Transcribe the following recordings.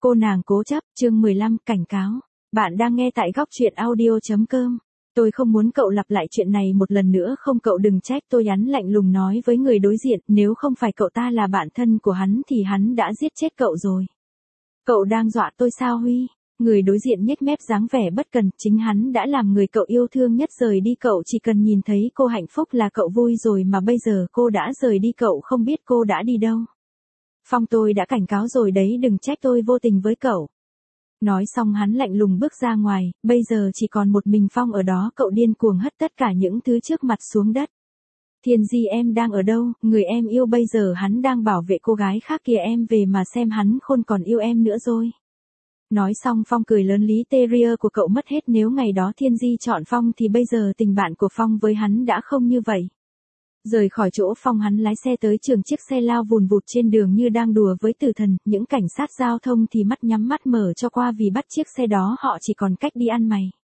Cô nàng cố chấp, chương 15, cảnh cáo. Bạn đang nghe tại góc truyện audio.com. Tôi không muốn cậu lặp lại chuyện này một lần nữa, không, cậu đừng trách tôi, hắn lạnh lùng nói với người đối diện, nếu không phải cậu ta là bạn thân của hắn thì hắn đã giết chết cậu rồi. Cậu đang dọa tôi sao Huy? Người đối diện nhếch mép dáng vẻ bất cần, chính hắn đã làm người cậu yêu thương nhất rời đi, cậu chỉ cần nhìn thấy cô hạnh phúc là cậu vui rồi, mà bây giờ cô đã rời đi, cậu không biết cô đã đi đâu. Phong, tôi đã cảnh cáo rồi đấy, đừng trách tôi vô tình với cậu. Nói xong hắn lạnh lùng bước ra ngoài, bây giờ chỉ còn một mình Phong ở đó, cậu điên cuồng hất tất cả những thứ trước mặt xuống đất. Thiên Di, em đang ở đâu? Người em yêu bây giờ hắn đang bảo vệ cô gái khác kìa, em về mà xem, hắn không còn yêu em nữa rồi. Nói xong Phong cười lớn, Lý Terrier của cậu mất hết, nếu ngày đó Thiên Di chọn Phong thì bây giờ tình bạn của Phong với hắn đã không như vậy. Rời khỏi chỗ Phong, hắn lái xe tới trường, chiếc xe lao vùn vụt trên đường như đang đùa với tử thần, những cảnh sát giao thông thì mắt nhắm mắt mở cho qua vì bắt chiếc xe đó họ chỉ còn cách đi ăn mày.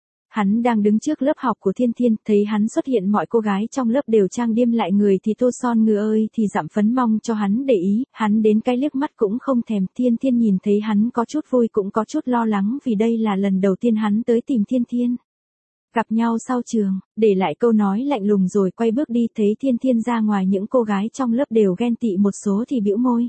Hắn đang đứng trước lớp học của Thiên Thiên, thấy hắn xuất hiện mọi cô gái trong lớp đều trang điểm lại, người thì tô son, ngựa ơi thì dặm phấn, mong cho hắn để ý, hắn đến cái liếc mắt cũng không thèm. Thiên Thiên nhìn thấy hắn có chút vui cũng có chút lo lắng, vì đây là lần đầu tiên hắn tới tìm Thiên Thiên. Gặp nhau sau trường, để lại câu nói lạnh lùng rồi quay bước đi, thấy Thiên Thiên ra ngoài những cô gái trong lớp đều ghen tị, một số thì bĩu môi.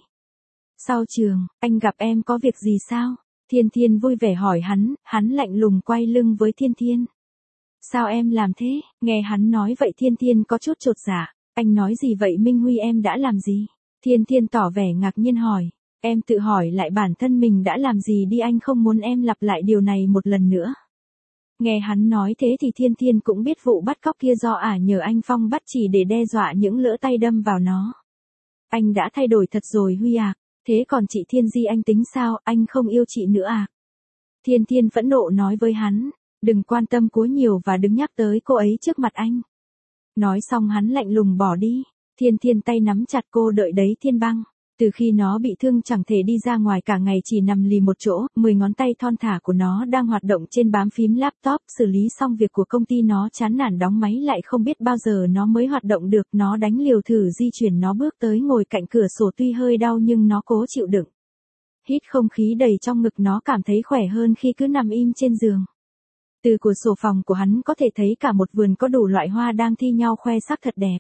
Sau trường, anh gặp em có việc gì sao? Thiên Thiên vui vẻ hỏi hắn lạnh lùng quay lưng với Thiên Thiên. Sao em làm thế? Nghe hắn nói vậy Thiên Thiên có chút chột dạ. Anh nói gì vậy Minh Huy, em đã làm gì? Thiên Thiên tỏ vẻ ngạc nhiên hỏi. Em tự hỏi lại bản thân mình đã làm gì đi, anh không muốn em lặp lại điều này một lần nữa. Nghe hắn nói thế thì Thiên Thiên cũng biết vụ bắt cóc kia do nhờ anh Phong bắt, chỉ để đe dọa những lỡ tay đâm vào nó. Anh đã thay đổi thật rồi Huy à, thế còn chị Thiên Di anh tính sao, anh không yêu chị nữa à? Thiên Thiên phẫn nộ nói với hắn, đừng quan tâm quá nhiều và đừng nhắc tới cô ấy trước mặt anh. Nói xong hắn lạnh lùng bỏ đi. Thiên Thiên tay nắm chặt cô, đợi đấy Thiên Băng. Từ khi nó bị thương chẳng thể đi ra ngoài, cả ngày chỉ nằm lì một chỗ, 10 ngón tay thon thả của nó đang hoạt động trên bám phím laptop, xử lý xong việc của công ty nó chán nản đóng máy lại, không biết bao giờ nó mới hoạt động được, nó đánh liều thử di chuyển, nó bước tới ngồi cạnh cửa sổ, tuy hơi đau nhưng nó cố chịu đựng. Hít không khí đầy trong ngực, nó cảm thấy khỏe hơn khi cứ nằm im trên giường. Từ cửa sổ phòng của hắn có thể thấy cả một vườn có đủ loại hoa đang thi nhau khoe sắc thật đẹp.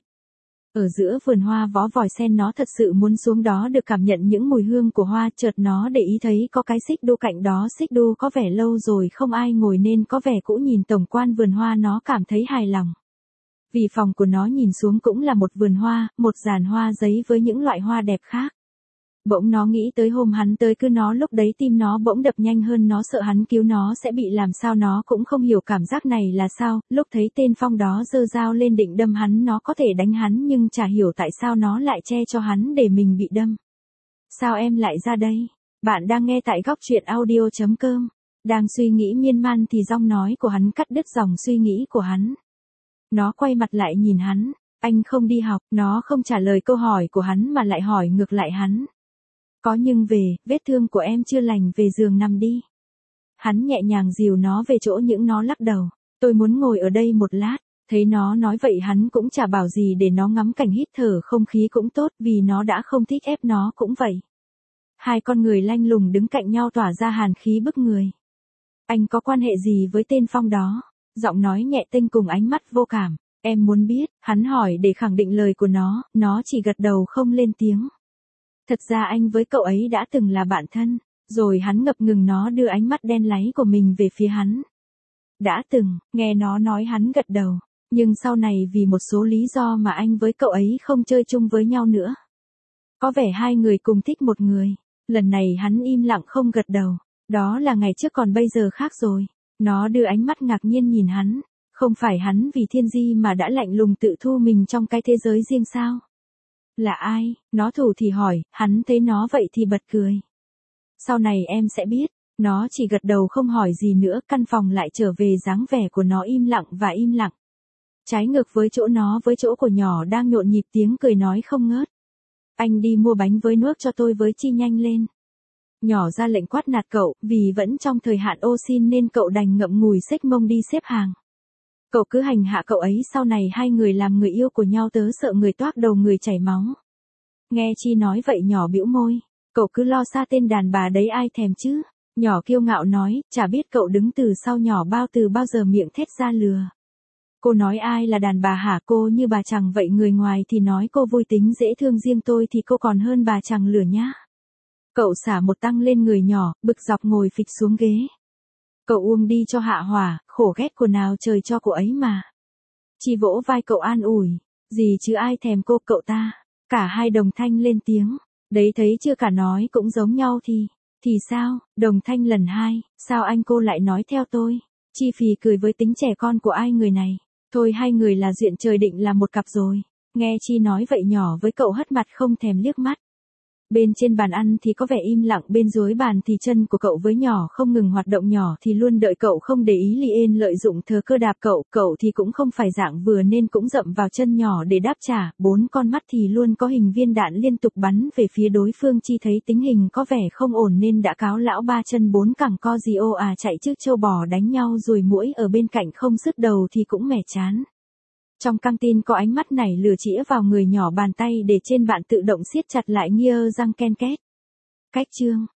Ở giữa vườn hoa vó vòi sen, nó thật sự muốn xuống đó được cảm nhận những mùi hương của hoa, chợt nó để ý thấy có cái xích đu cạnh đó, xích đu có vẻ lâu rồi không ai ngồi nên có vẻ cũ, nhìn tổng quan vườn hoa nó cảm thấy hài lòng. Vì phòng của nó nhìn xuống cũng là một vườn hoa, một giàn hoa giấy với những loại hoa đẹp khác. Bỗng nó nghĩ tới hôm hắn tới cứ nó, lúc đấy tim nó bỗng đập nhanh hơn, nó sợ hắn cứu nó sẽ bị làm sao, nó cũng không hiểu cảm giác này là sao, lúc thấy tên Phong đó giơ dao lên định đâm hắn, nó có thể đánh hắn nhưng chả hiểu tại sao nó lại che cho hắn để mình bị đâm. Sao em lại ra đây? Bạn đang nghe tại góc truyện audio.com. Đang suy nghĩ miên man thì giọng nói của hắn cắt đứt dòng suy nghĩ của hắn. Nó quay mặt lại nhìn hắn, anh không đi học, nó không trả lời câu hỏi của hắn mà lại hỏi ngược lại hắn. Có nhưng về, vết thương của em chưa lành, về giường nằm đi. Hắn nhẹ nhàng dìu nó về chỗ những, nó lắc đầu. Tôi muốn ngồi ở đây một lát. Thấy nó nói vậy hắn cũng chả bảo gì, để nó ngắm cảnh, hít thở không khí cũng tốt, vì nó đã không thích ép nó cũng vậy. Hai con người lanh lùng đứng cạnh nhau tỏa ra hàn khí bức người. Anh có quan hệ gì với tên Phong đó? Giọng nói nhẹ tênh cùng ánh mắt vô cảm. Em muốn biết, hắn hỏi để khẳng định lời của nó chỉ gật đầu không lên tiếng. Thật ra anh với cậu ấy đã từng là bạn thân, rồi hắn ngập ngừng, nó đưa ánh mắt đen láy của mình về phía hắn. Đã từng, nghe nó nói hắn gật đầu, nhưng sau này vì một số lý do mà anh với cậu ấy không chơi chung với nhau nữa. Có vẻ hai người cùng thích một người, lần này hắn im lặng không gật đầu, đó là ngày trước, còn bây giờ khác rồi. Nó đưa ánh mắt ngạc nhiên nhìn hắn, không phải hắn vì Thiên Di mà đã lạnh lùng tự thu mình trong cái thế giới riêng sao? Là ai? Nó thủ thì hỏi, hắn thấy nó vậy thì bật cười. Sau này em sẽ biết. Nó chỉ gật đầu không hỏi gì nữa, căn phòng lại trở về dáng vẻ của nó im lặng và im lặng. Trái ngược với chỗ nó, với chỗ của nhỏ đang nhộn nhịp tiếng cười nói không ngớt. Anh đi mua bánh với nước cho tôi với, chi nhanh lên. Nhỏ ra lệnh quát nạt cậu, vì vẫn trong thời hạn ô xin nên cậu đành ngậm ngùi xếch mông đi xếp hàng. Cậu cứ hành hạ cậu ấy, sau này hai người làm người yêu của nhau, tớ sợ người toác đầu người chảy máu. Nghe Chi nói vậy nhỏ bĩu môi. Cậu cứ lo xa tên đàn bà đấy ai thèm chứ. Nhỏ kiêu ngạo nói, chả biết cậu đứng từ sau nhỏ từ bao giờ miệng thét ra lừa. Cô nói ai là đàn bà hả, cô như bà chẳng vậy, người ngoài thì nói cô vui tính dễ thương, riêng tôi thì cô còn hơn bà chẳng lửa nhá. Cậu xả một tăng lên người nhỏ, bực dọc ngồi phịch xuống ghế. Cậu uông đi cho hạ hỏa, khổ ghét của nào trời cho cô ấy mà. Chi vỗ vai cậu an ủi, gì chứ ai thèm cô, cậu ta. Cả hai đồng thanh lên tiếng, đấy thấy chưa, cả nói cũng giống nhau thì sao, đồng thanh lần hai, sao anh cô lại nói theo tôi. Chi phì cười với tính trẻ con của ai người này, thôi hai người là duyên trời định là một cặp rồi. Nghe Chi nói vậy nhỏ với cậu hất mặt không thèm liếc mắt. Bên trên bàn ăn thì có vẻ im lặng, bên dưới bàn thì chân của cậu với nhỏ không ngừng hoạt động, nhỏ thì luôn đợi cậu không để ý, Lien lợi dụng thừa cơ đạp cậu thì cũng không phải dạng vừa nên cũng dậm vào chân nhỏ để đáp trả, bốn con mắt thì luôn có hình viên đạn liên tục bắn về phía đối phương. Chi thấy tình hình có vẻ không ổn nên đã cáo lão ba chân bốn cẳng co gì ô à chạy trước châu bò đánh nhau, rồi muỗi ở bên cạnh không dứt đầu thì cũng mẻ chán. Trong căng tin có ánh mắt nảy lửa chĩa vào người nhỏ, bàn tay để trên bạn tự động siết chặt lại, nghia răng ken két. Cách chương